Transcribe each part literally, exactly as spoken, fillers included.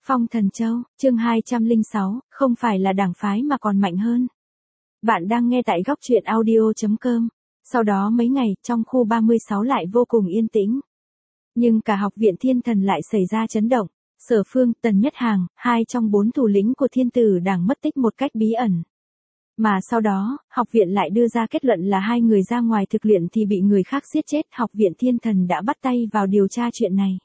Phong Thần Châu, chương hai trăm lẻ sáu, không phải là đảng phái mà còn mạnh hơn. Bạn đang nghe tại góc truyện audio chấm com. Sau đó mấy ngày, trong khu ba mươi sáu lại vô cùng yên tĩnh. Nhưng cả học viện Thiên Thần lại xảy ra chấn động. Sở Phương, Tần Nhất Hàng, hai trong bốn thủ lĩnh của Thiên Tử Đảng mất tích một cách bí ẩn. Mà sau đó, học viện lại đưa ra kết luận là hai người ra ngoài thực luyện thì bị người khác giết chết. Học viện Thiên Thần đã bắt tay vào điều tra chuyện này.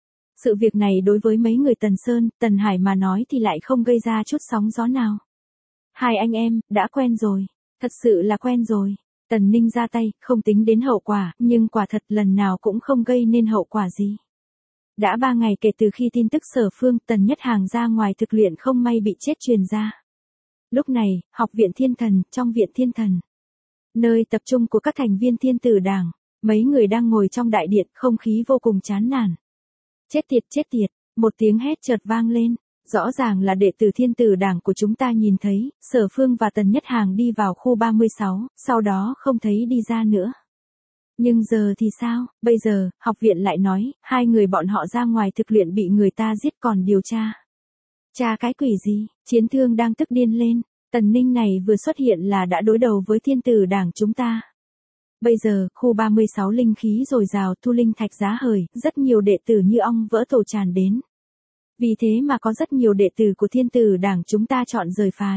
Sự việc này đối với mấy người Tần Sơn, Tần Hải mà nói thì lại không gây ra chút sóng gió nào. Hai anh em, đã quen rồi. Thật sự là quen rồi. Tần Ninh ra tay, không tính đến hậu quả, nhưng quả thật lần nào cũng không gây nên hậu quả gì. Đã ba ngày kể từ khi tin tức Sở Phương, Tần Nhất Hàng ra ngoài thực luyện không may bị chết truyền ra. Lúc này, học viện Thiên Thần, trong viện Thiên Thần, nơi tập trung của các thành viên Thiên Tử Đảng, mấy người đang ngồi trong đại điện, không khí vô cùng chán nản. Chết tiệt chết tiệt, một tiếng hét chợt vang lên, rõ ràng là đệ tử Thiên Tử Đảng của chúng ta nhìn thấy, Sở Phương và Tần Nhất Hàng đi vào khu ba mươi sáu, sau đó không thấy đi ra nữa. Nhưng giờ thì sao, bây giờ, học viện lại nói, hai người bọn họ ra ngoài thực luyện bị người ta giết còn điều tra. Tra cái quỷ gì, Chiến Thương đang tức điên lên, Tần Ninh này vừa xuất hiện là đã đối đầu với Thiên Tử Đảng chúng ta. Bây giờ, khu ba mươi sáu linh khí dồi dào, thu linh thạch giá hời, rất nhiều đệ tử như ong vỡ tổ tràn đến. Vì thế mà có rất nhiều đệ tử của Thiên Tử Đảng chúng ta chọn rời phái.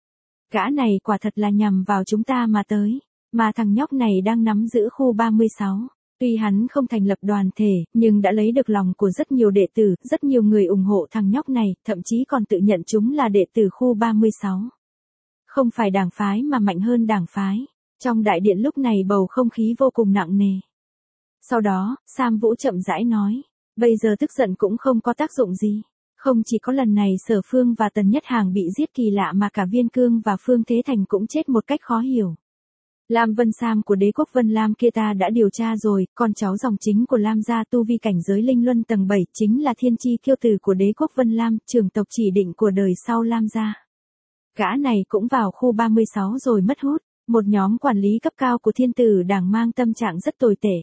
Gã này quả thật là nhằm vào chúng ta mà tới, mà thằng nhóc này đang nắm giữ khu ba mươi sáu. Tuy hắn không thành lập đoàn thể, nhưng đã lấy được lòng của rất nhiều đệ tử, rất nhiều người ủng hộ thằng nhóc này, thậm chí còn tự nhận chúng là đệ tử khu ba mươi sáu. Không phải đảng phái mà mạnh hơn đảng phái. Trong đại điện lúc này bầu không khí vô cùng nặng nề. Sau đó, Sam Vũ chậm rãi nói, bây giờ tức giận cũng không có tác dụng gì. Không chỉ có lần này Sở Phương và Tần Nhất Hàng bị giết kỳ lạ mà cả Viên Cương và Phương Thế Thành cũng chết một cách khó hiểu. Lam Vân Sam của đế quốc Vân Lam kia ta đã điều tra rồi, con cháu dòng chính của Lam gia tu vi cảnh giới linh luân tầng bảy chính là thiên chi kiêu tử của đế quốc Vân Lam, trưởng tộc chỉ định của đời sau Lam gia. Gã này cũng vào khu ba mươi sáu rồi mất hút. Một nhóm quản lý cấp cao của Thiên Tử Đảng mang tâm trạng rất tồi tệ.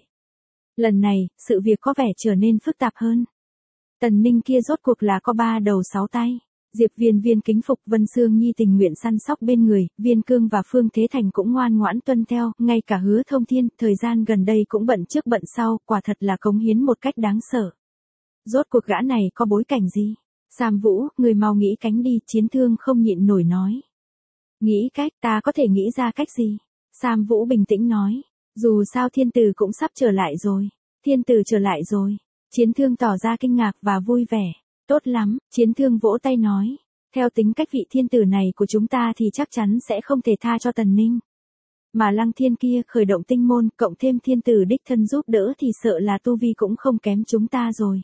Lần này, sự việc có vẻ trở nên phức tạp hơn. Tần Ninh kia rốt cuộc là có ba đầu sáu tay. Diệp Viên Viên kính phục, Vân Sương Nhi tình nguyện săn sóc bên người, Viên Cương và Phương Thế Thành cũng ngoan ngoãn tuân theo, ngay cả Hứa Thông Thiên, thời gian gần đây cũng bận trước bận sau, quả thật là cống hiến một cách đáng sợ. Rốt cuộc gã này có bối cảnh gì? Sam Vũ, người mau nghĩ cánh đi, Chiến Thương không nhịn nổi nói. Nghĩ cách, ta có thể nghĩ ra cách gì? Sam Vũ bình tĩnh nói. Dù sao Thiên Tử cũng sắp trở lại rồi. Thiên Tử trở lại rồi. Chiến Thương tỏ ra kinh ngạc và vui vẻ. Tốt lắm, Chiến Thương vỗ tay nói. Theo tính cách vị Thiên Tử này của chúng ta thì chắc chắn sẽ không thể tha cho Tần Ninh. Mà Lăng Thiên kia khởi động tinh môn, cộng thêm Thiên Tử đích thân giúp đỡ thì sợ là tu vi cũng không kém chúng ta rồi.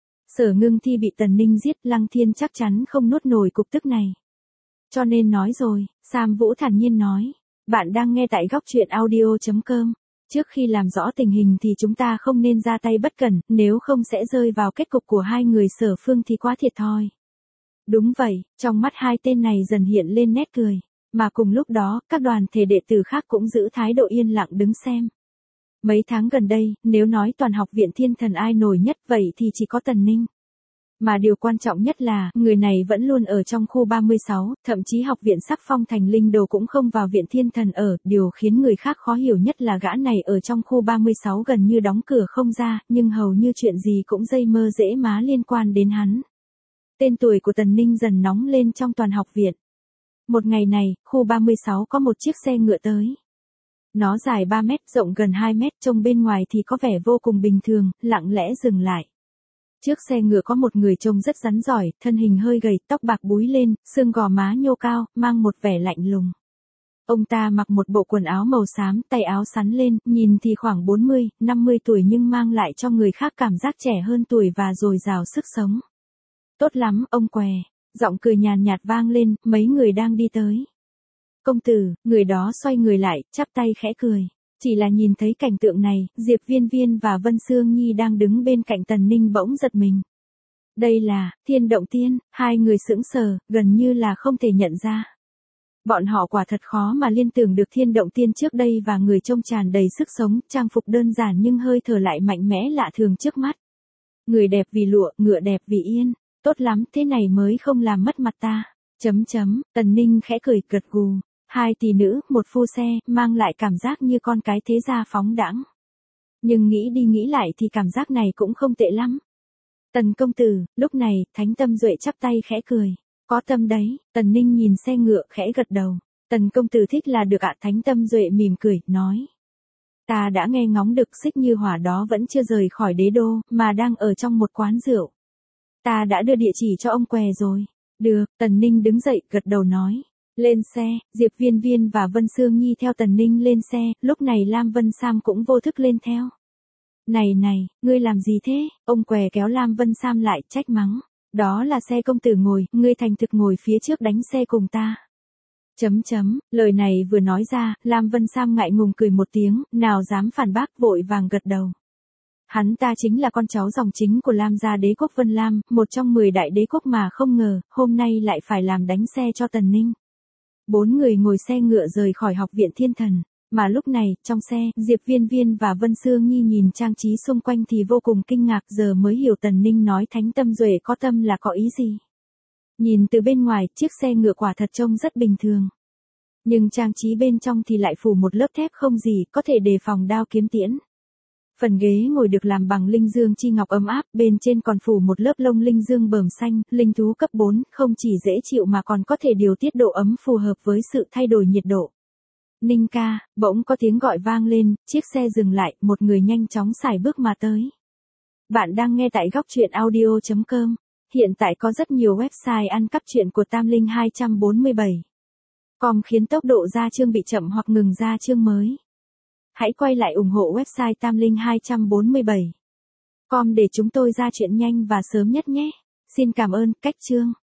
Sở Ngưng Thi bị Tần Ninh giết, Lăng Thiên chắc chắn không nuốt nổi cục tức này. Cho nên nói rồi, Sam Vũ thản nhiên nói. Bạn đang nghe tại góc truyện audio chấm com. Trước khi làm rõ tình hình thì chúng ta không nên ra tay bất cẩn, nếu không sẽ rơi vào kết cục của hai người Sở Phương thì quá thiệt thòi. Đúng vậy, trong mắt hai tên này dần hiện lên nét cười. Mà cùng lúc đó, các đoàn thể đệ tử khác cũng giữ thái độ yên lặng đứng xem. Mấy tháng gần đây, nếu nói toàn học viện Thiên Thần ai nổi nhất vậy thì chỉ có Tần Ninh. Mà điều quan trọng nhất là, người này vẫn luôn ở trong khu ba mươi sáu, thậm chí học viện sắc phong thành linh đồ cũng không vào viện Thiên Thần ở, điều khiến người khác khó hiểu nhất là gã này ở trong khu ba mươi sáu gần như đóng cửa không ra, nhưng hầu như chuyện gì cũng dây mơ dễ má liên quan đến hắn. Tên tuổi của Tần Ninh dần nóng lên trong toàn học viện. Một ngày này, khu ba mươi sáu có một chiếc xe ngựa tới. Nó dài ba mét, rộng gần hai mét, trông bên ngoài thì có vẻ vô cùng bình thường, lặng lẽ dừng lại. Trước xe ngựa có một người trông rất rắn giỏi, thân hình hơi gầy, tóc bạc búi lên, xương gò má nhô cao, mang một vẻ lạnh lùng. Ông ta mặc một bộ quần áo màu xám, tay áo xắn lên, nhìn thì khoảng bốn mươi, năm mươi tuổi nhưng mang lại cho người khác cảm giác trẻ hơn tuổi và dồi dào sức sống. Tốt lắm, ông què, giọng cười nhàn nhạt vang lên, mấy người đang đi tới. Công tử, người đó xoay người lại, chắp tay khẽ cười. Chỉ là nhìn thấy cảnh tượng này, Diệp Viên Viên và Vân Sương Nhi đang đứng bên cạnh Tần Ninh bỗng giật mình. Đây là, Thiên Động Tiên, hai người sững sờ, gần như là không thể nhận ra. Bọn họ quả thật khó mà liên tưởng được Thiên Động Tiên trước đây và người trông tràn đầy sức sống, trang phục đơn giản nhưng hơi thở lại mạnh mẽ lạ thường trước mắt. Người đẹp vì lụa, ngựa đẹp vì yên. tốt lắm, thế này mới không làm mất mặt ta. Chấm chấm, Tần Ninh khẽ cười gật gù. Hai tỷ nữ, một phu xe, mang lại cảm giác như con cái thế gia phóng đãng. Nhưng nghĩ đi nghĩ lại thì cảm giác này cũng không tệ lắm. Tần công tử, lúc này, Thánh Tâm Duệ chắp tay khẽ cười. Có tâm đấy, Tần Ninh nhìn xe ngựa khẽ gật đầu. Tần công tử thích là được ạ. Thánh Tâm Duệ mỉm cười, nói. Ta đã nghe ngóng được Xích Như Hỏa đó vẫn chưa rời khỏi đế đô, mà đang ở trong một quán rượu. Ta đã đưa địa chỉ cho ông què rồi. Được, Tần Ninh đứng dậy, gật đầu nói. Lên xe, Diệp Viên Viên và Vân Sương Nhi theo Tần Ninh lên xe, lúc này Lam Vân Sam cũng vô thức lên theo. Này này, ngươi làm gì thế? Ông què kéo Lam Vân Sam lại, trách mắng. Đó là xe công tử ngồi, ngươi thành thực ngồi phía trước đánh xe cùng ta. Chấm chấm, lời này vừa nói ra, Lam Vân Sam ngại ngùng cười một tiếng, nào dám phản bác, vội vàng gật đầu. Hắn ta chính là con cháu dòng chính của Lam gia đế quốc Vân Lam, một trong mười đại đế quốc mà không ngờ, hôm nay lại phải làm đánh xe cho Tần Ninh. Bốn người ngồi xe ngựa rời khỏi học viện Thiên Thần, mà lúc này, trong xe, Diệp Viên Viên và Vân Sương Nhi nhìn trang trí xung quanh thì vô cùng kinh ngạc, giờ mới hiểu Tần Ninh nói Thánh Tâm Duệ có tâm là có ý gì. Nhìn từ bên ngoài, chiếc xe ngựa quả thật trông rất bình thường. Nhưng trang trí bên trong thì lại phủ một lớp thép không gì, có thể đề phòng đao kiếm tiễn. Phần ghế ngồi được làm bằng linh dương chi ngọc ấm áp, bên trên còn phủ một lớp lông linh dương bờm xanh, linh thú cấp bốn, không chỉ dễ chịu mà còn có thể điều tiết độ ấm phù hợp với sự thay đổi nhiệt độ. Ninh ca, bỗng có tiếng gọi vang lên, chiếc xe dừng lại, một người nhanh chóng sải bước mà tới. Bạn đang nghe tại góc truyện audio chấm com. Hiện tại có rất nhiều website ăn cắp truyện của Tam Linh hai bốn bảy. Com khiến tốc độ ra chương bị chậm hoặc ngừng ra chương mới. Hãy quay lại ủng hộ website Tam Linh hai bốn bảy. Com để chúng tôi ra chuyện nhanh và sớm nhất nhé. Xin cảm ơn, cách chương.